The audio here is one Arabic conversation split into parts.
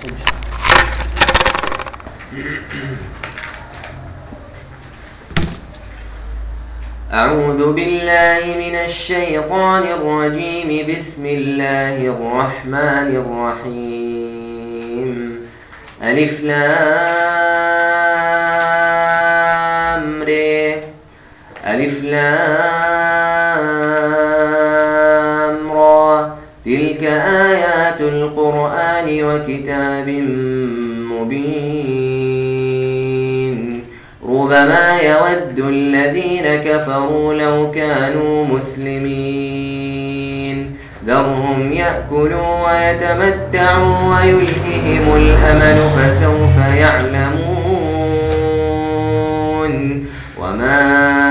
أعوذ بالله من الشيطان الرجيم. بسم الله الرحمن الرحيم. ألف لام ر. ألف لام را. تلك آيات القرآن وكتاب مبين. ربما يود الذين كفروا لو كانوا مسلمين. ذرهم يأكلوا ويتمتعوا ويلههم الأمل فسوف يعلمون. وما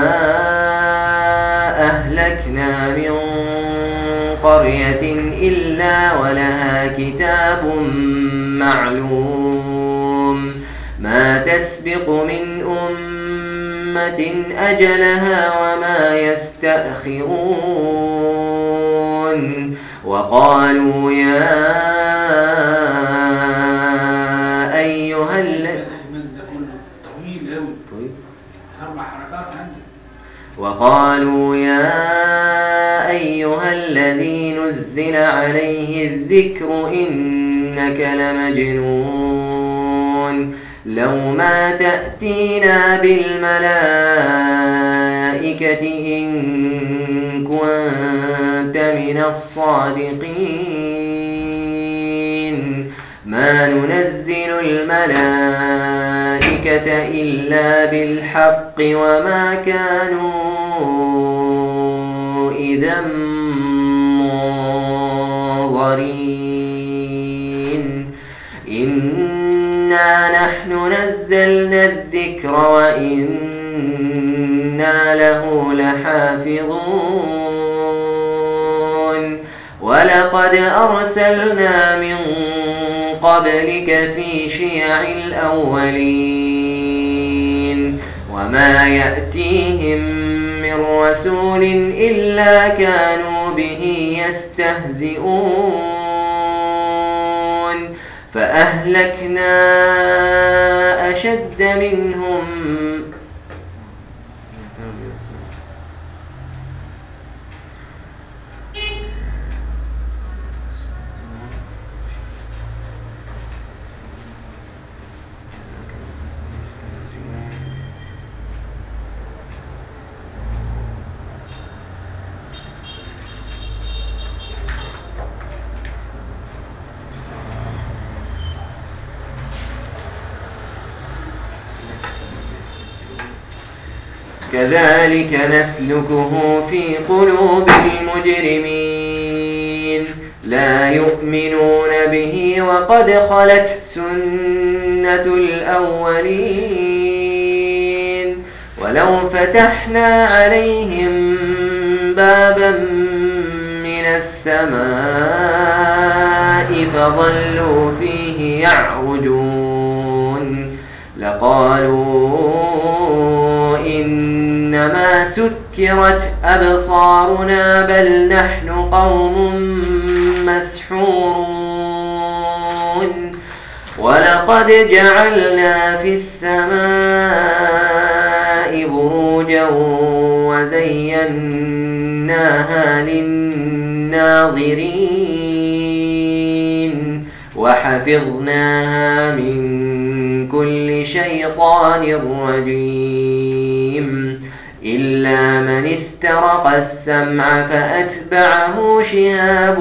أهلكنا من قرية إلا ولها كتاب معلوم. ما تسبق من أمة أجلها وما يستأخرون. وقالوا يا أيها الذي نزل عليه الذكر إنك لمجنون. لو ما تأتينا بالملائكة إن كنت من الصادقين. ما ننزل الملائكة إلا بالحق وما كانوا إذا منظرين. إنا نحن نزلنا الذكر وإنا له لحافظون. ولقد أرسلنا من قبلك في شيع الأولين. وما يأتيهم من رسول إلا كانوا به يستهزئون. فأهلكنا أشد منهم كذلك نسلكه في قلوب المجرمين. لا يؤمنون به وقد خلت سنة الأولين. ولو فتحنا عليهم بابا من السماء فظلوا فيه يعرجون لقالوا إنما سكرت أبصارنا بل نحن قوم مسحورون. ولقد جعلنا في السماء بروجا وزيناها للناظرين وحفظناها من كل شيطان رجيم إلا من استرق السمع فأتبعه شهاب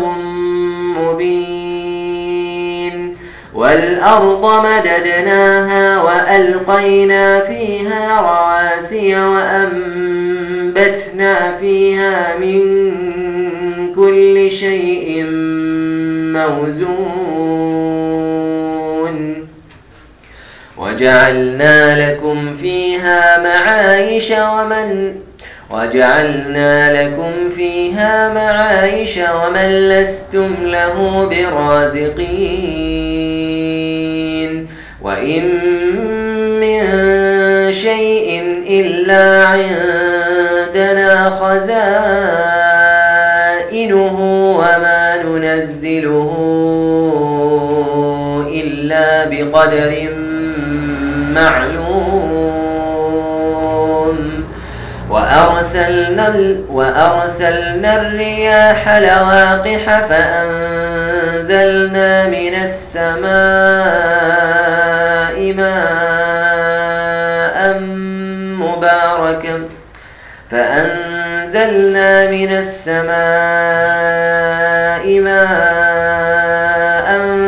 مبين. والأرض مددناها وألقينا فيها رواسي وأنبتنا فيها من كل شيء موزون. وجعلنا لكم فيها معايش ومن لستم له برازقين. وإن من شيء إلا عندنا خزائنه وما ننزله إلا إلا بقدر معلوم وأرسلنا الرياح لواقح فأنزلنا من السماء ماء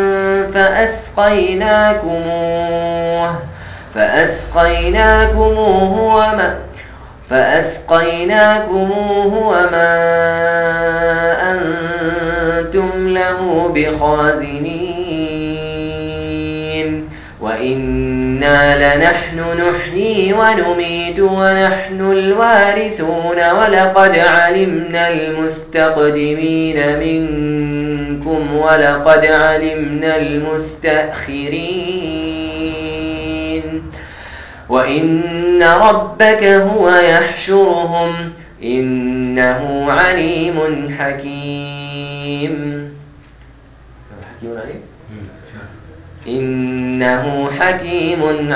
فأسقيناكموه وما أنتم له بخازنين وإنا لنحن نحيي ونميت ونحن الوارثون ولقد علمنا المستقدمين منكم ولقد علمنا المستأخرين وإن ربك هو يحشرهم إنه عليم حكيم. إنه حكيم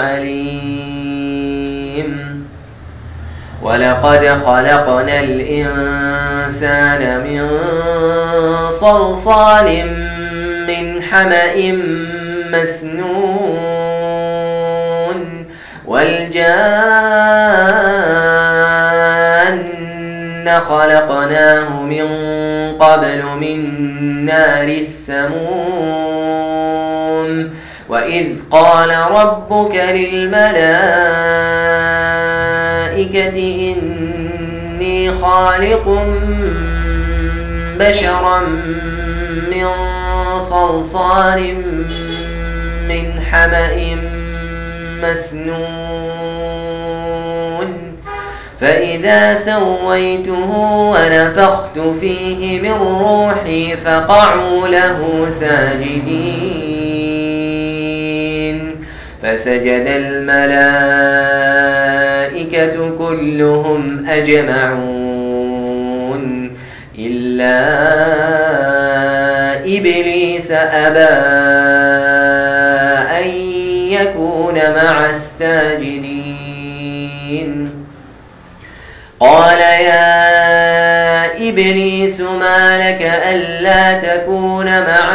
عليم. ولقد خلقنا الإنسان من صلصال من حمأ مسنون والجان خلقناه من قبل من نار السموم وإذ قال ربك للملائكة إني خالق بشرا من صلصال من حمأ مسنون فإذا سويته ونفخت فيه من روحي فقعوا له ساجدين فسجد الملائكة كلهم أجمعون إلا إبليس أبى أن يكون مع الساجدين قال يا إبليس ما لك ألا تكون مع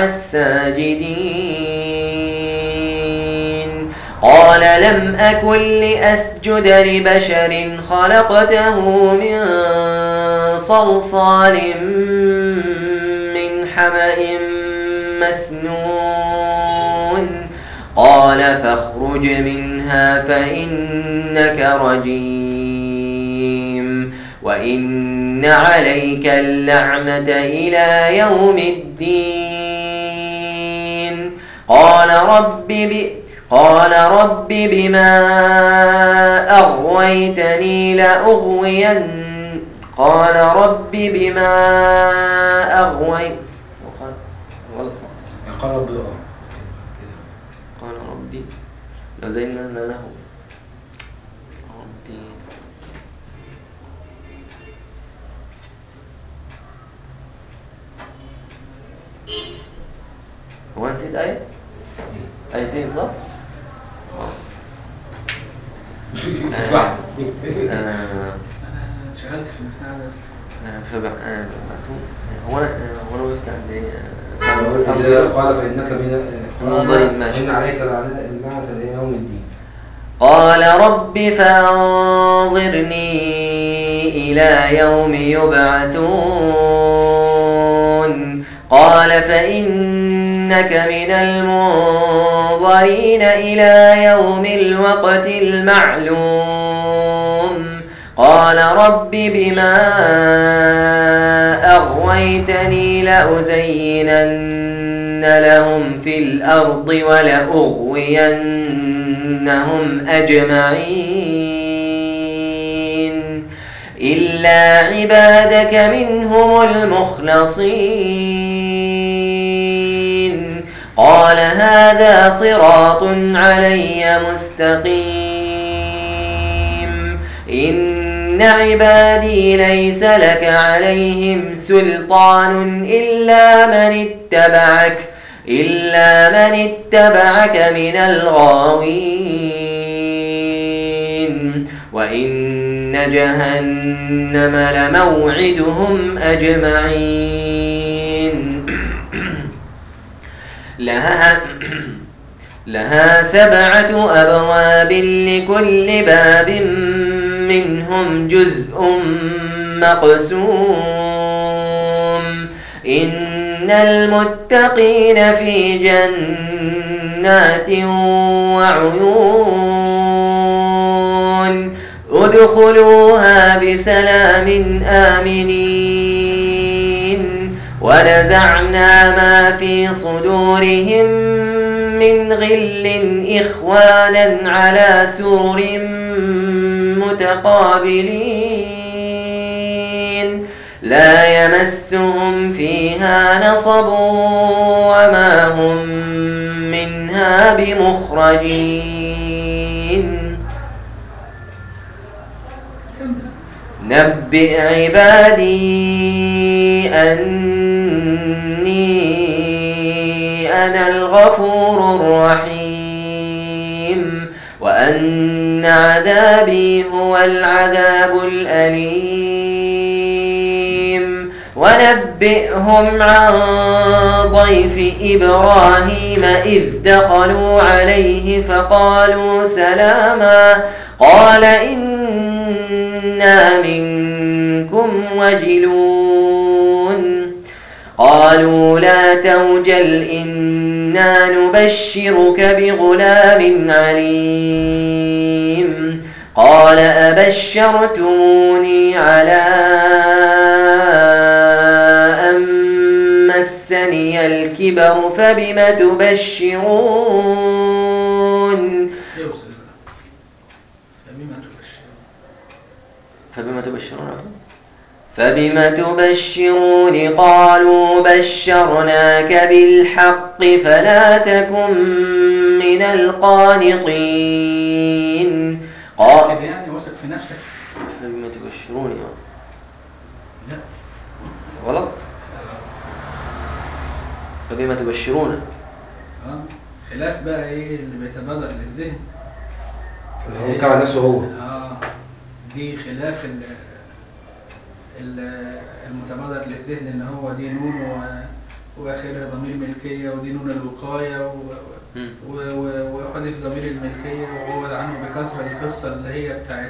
الساجدين قال لم أكن لأسجد لبشر خلقته من صلصال من حمأ مسنون قال فاخرج منها فإنك رجيم وإن عليك اللعنة إلى يوم الدين قال رب بما أغويتني قال رب بما أغويت قال ربي لو زينا له ربي هو نسيت آية؟ آيتين صح؟ شغلت في المساعدة هو أنا وقفت عند قال فإنك إن عليك اللعنة إلى يوم الدين قال رب فأنظرني إلى يوم يبعثون قال فإنك من المنظرين إلى يوم الوقت المعلوم قال رب بما أغويتني لأزينن لهم في الأرض ولأغوينهم أجمعين إلا عبادك منهم المخلصين قال هذا صراط علي مستقيم إن عبادي ليس لك عليهم سلطان إلا من اتبعك إلا من اتبعك من الغاوين وإن جهنم لموعدهم أجمعين لها 7 أبواب لكل باب منهم جزء مقسوم إن المتقين في جنات وعيون ادخلوها بسلام آمنين ونزعنا ما في صدورهم من غل إخوانا على سرر متقابلين لا يمسهم فيها نصب وما هم منها بمخرجين نبئ عبادي أني أنا الغفور الرحيم وأن عذابي هو العذاب الأليم ونبئهم عن ضيف إبراهيم إذ دخلوا عليه فقالوا سلاما قال إنا منكم وجلون قالوا لا توجل إنا نبشرك بغلام عليم قال أبشرتموني على أن مسني الكبر فبم تبشرون فبم تبشرون قالوا بشرناك بالحق فلا تكن من القانطين قال يعني واثق في نفسك فبم تبشرون لا غلط فبم تبشرون خلاف بقى ايه اللي بيتبادر للذهن هو كان نفسه هو دي خلاف المتبادر للذهن ان هو دي نون واخرها ضمير ملكيه ودي نون الوقايه وحذف ضمير الملكيه وعوض عنه بكسر القصه اللي هي بتاعت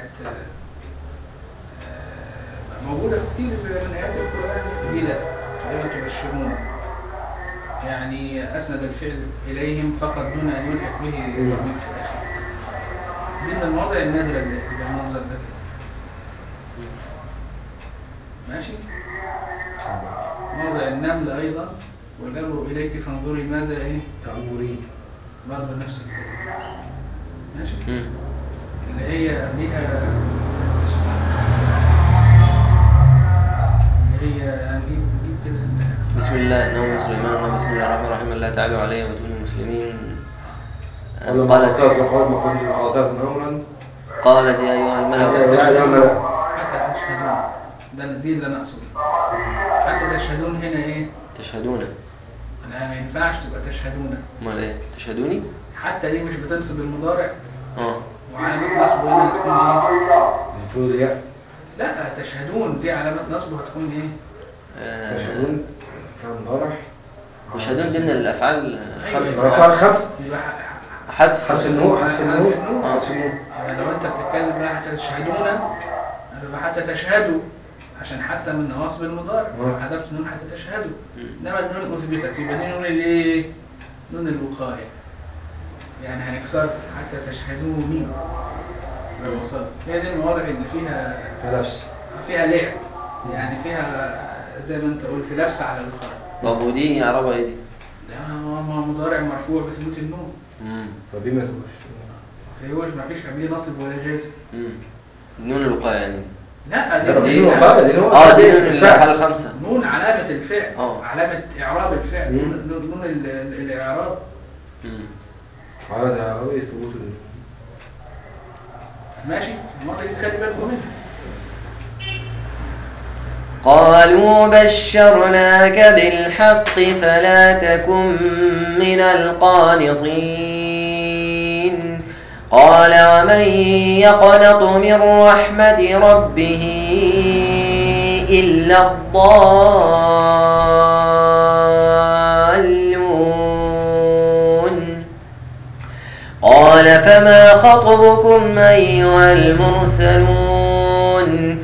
موجوده في كتير من ايات القران دي. لا فبما تبشرون يعني اسند الفعل اليهم فقط دون ان يلحق به ضمير في الاخر. دي من المواضع النادره اللي بالمنظر ده كده ماشي. موضع النمل ايضا والامر اليك فانظري ماذا ايه تأمرين برضه نفس الكلام ماشي. اللي هي قبلها اللي هي هنجيب كده بسم الله انه سليمان بسم الله الرحمن الرحيم الله تعالى علي وتكونوا المسلمين قالت يا ايها الملأ حتى تشهدون ده الدين اللي انا اقصده. حتى تشهدون هنا ايه تشهدون لا ما ينفعش تبقى تشهدون. امال ايه تشهدوني حتى دي مش بتنصب المضارع وعلامات نصبه هنا هتكون ايه المفروض لا تشهدون دي علامات نصبه هتكون ايه تشهدون كان مضارع تشهدون دي من الافعال خمسه حذف النور يعني لو انت بتتكلم بقى حتى تشهدون يبقى حتى تشهدوا عشان حتى من نواصب المضارع حذفت نون حتى تشهدوا. انما النون اثبتت يبقى دي نون الايه نون الوقايه يعني هنكسر حتى تشهدوني بالوصل. هي دي المواضع اللي فيها لعب يعني فيها زي ما انت قلت لبس على الوقايه. طب ودي اعرابها ايه دي؟ ده مضارع مرفوع بثبوت النون. فبما تبشرون ما فيش قبليه نصب ولا جازم. نون الوقايه يعني لا دي نون الحالة الخمسة. نون علامة الفعل علامة إعراب الفعل نون الإعراب علامة إعراب ثبوت ماشي. المرة دي تخلي بالكم منها. قالوا بشرناك بالحق فلا تكن من القانطين قال ومن يقنط من رحمة ربه إلا الضالون قال فما خطبكم أيها المرسلون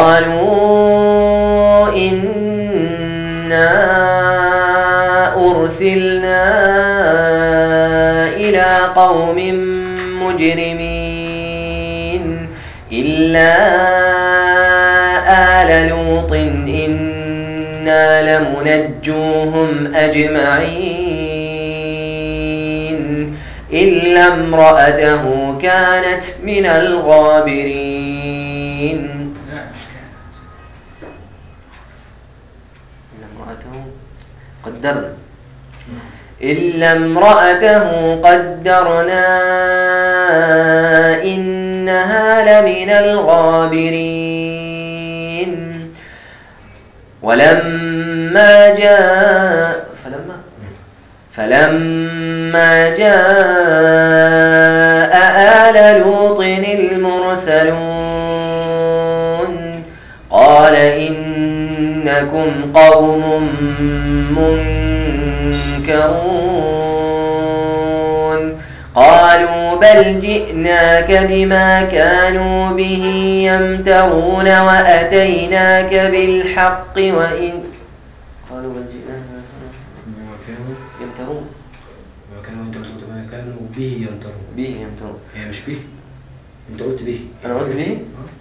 قالوا إنا أرسلنا إلى قوم مجرمين إلا آل لوط إنا لمنجوهم أجمعين إلا امرأته كانت من الغابرين. لا مش كانت. إلا امرأته قدرنا إلا امرأته قدرنا إنها لمن الغابرين ولما جاء فلما جاء آل لوط المرسلون قال إنكم قوم منكرون قالوا بل جئناك بما كانوا به يمترون وأتيناك بالحق وإن قالوا بل جئناك ما كانوا يمترون ما كانوا به يمترون. به يمترون هي مش به، انت قلت به. أنا قلت به؟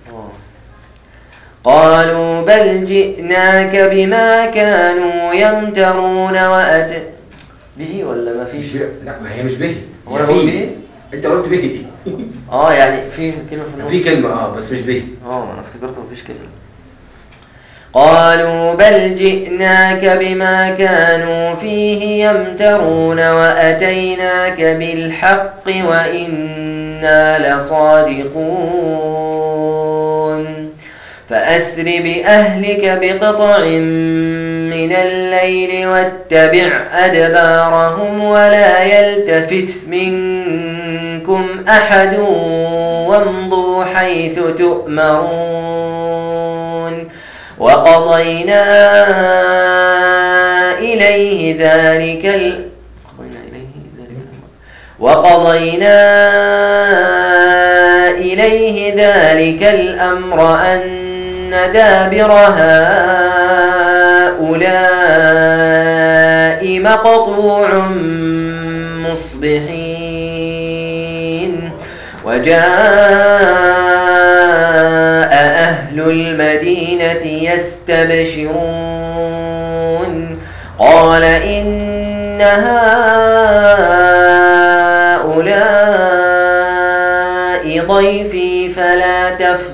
قالوا بل جئناك بما كانوا يمترون به ولا ما فيش؟ لا ما هي مش به، هو أنا قلت به؟ انت قلت به. يعني في كلمة في النص، في كلمة بس مش به. أنا افتكرت مفيش كلمة. قالوا بل جئناك بما كانوا فيه يمترون وأتيناك بالحق وإنا لصادقون فأسر بأهلك بقطع من الليل واتبع أدبارهم ولا يلتفت منكم أحد وامضوا حيث تؤمرون وقضينا إليه ذلك الأمر أن دابر هؤلاء مقطوع مصبحين وجاء أهل المدينة يستبشرون قال إن هؤلاء ضيفي فلا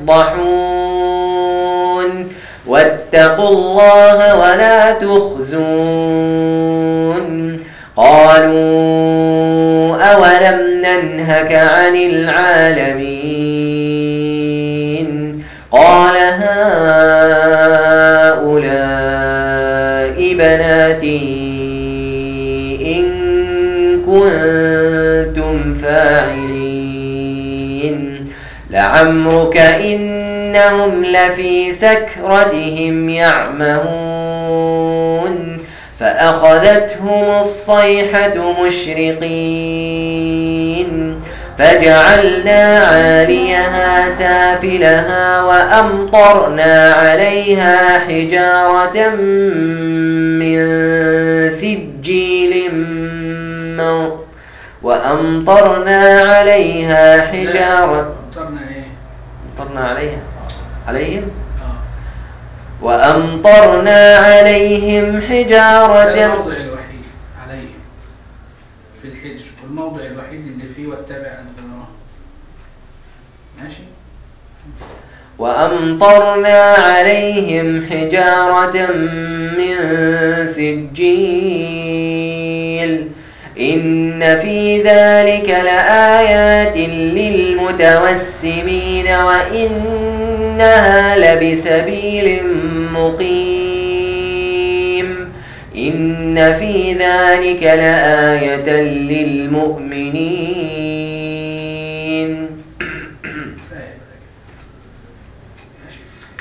تفضحون واتقوا الله ولا تخزون قالوا أولم ننهك عن العالمين قال هؤلاء بناتي إن كنتم فاعلين لعمرك إنهم لفي سكرتهم يعمهون فأخذتهم الصيحة مشرقين فجعلنا عاليها سافلها وأمطرنا عليها حجارة من سجيل وأمطرنا عليها حجارة وأمطرنا عليهم حجارة. ده الموضع الوحيد عليهم في الحجر، والموضع الوحيد اللي فيه واتبع أدبارهم. ماشي. وأمطرنا عليهم حجارة من سجيل إن في ذلك لآيات للمتوسمين وإنه إنها لبسبيل مقيم إن في ذلك لآية للمؤمنين. كفاية بقى كده. ماشي.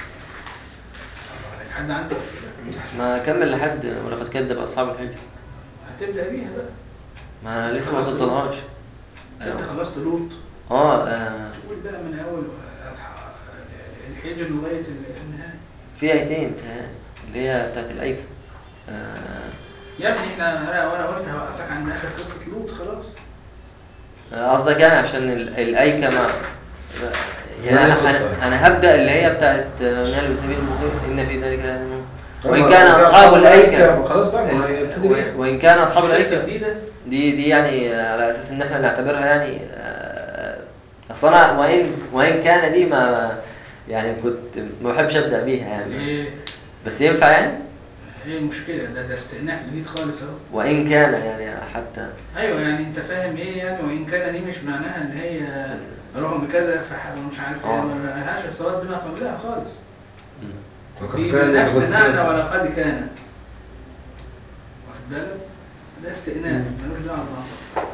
حد عنده أسئلة؟ ما كمل لحد ولقد كذب أصحاب الحجر. هتبدأ بيها بقى. ما لسه ما وصلتلهاش. انت خلصت لوط. اه قول بقى من اول الحجر لغايه النهايه. في آيتين اللي هي بتاعت الأيكة. يا ابني انا قلت هوقفك عند اخر قصه لوط خلاص. قصدك يعني عشان الأيكة ما يعني ما هي أنا قصة. أنا هبدأ اللي هي بتاعت نال بسبيل المقيم إن في ذلك لآية. وإن طبعا كان أصحاب الأيكة خلاص بقى ما هي ابتدي بيها. وإن كان أصحاب قصه الأيكة جديده. دي يعني على أساس إن إحنا نعتبرها يعني أصلا وإن كان دي ما يعني كنت ما بحبش أبدأ بيها يعني ايه بس ينفع يعني ايه المشكله؟ ده استئناف جديد خالص اهو. وإن كان يعني حتى ايوه يعني انت فاهم ايه يعني؟ وان كان دي مش معناها ان هي رغم كذا مش عارف ايه، ما لهاش ارتباط بما قبلها خالص. دي بنفس معنى ولقد كان. واخد بالك؟ ده استئناف ملوش دعوه ببعض.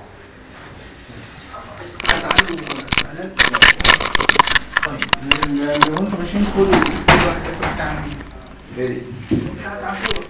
حد عنده سؤالات؟ طيب وانتم ماشيين كل واحد ياخد بتاع مين؟ بيدي. بتاعت عاشور.